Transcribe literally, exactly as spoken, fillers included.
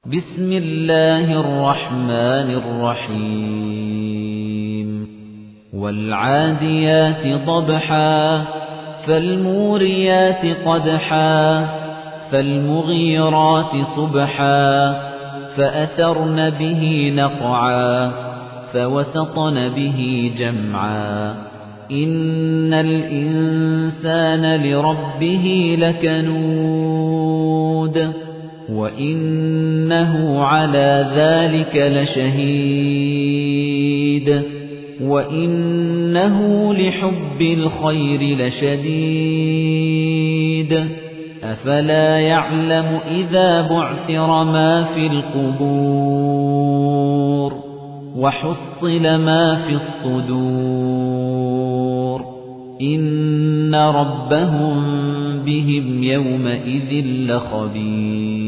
بسم الله الرحمن الرحيم والعاديات ضبحا فالموريات قدحا فالمغيرات صبحا فأثرن به نقعا فوسطن به جمعا إن الإنسان لربه لكنود وَإِنَّهُ عَلَى ذَلِكَ لَشَهِيدٌ وَإِنَّهُ لِحُبِّ الْخَيْرِ لَشَدِيدٌ أَفَلَا يَعْلَمُ إِذَا بُعْثِرَ مَا فِي الْقُبُورِ وَحُصِّلَ مَا فِي الصُّدُورِ إِنَّ رَبَّهُم بِهِمْ يَوْمَئِذٍ لَّخَبِيرٌ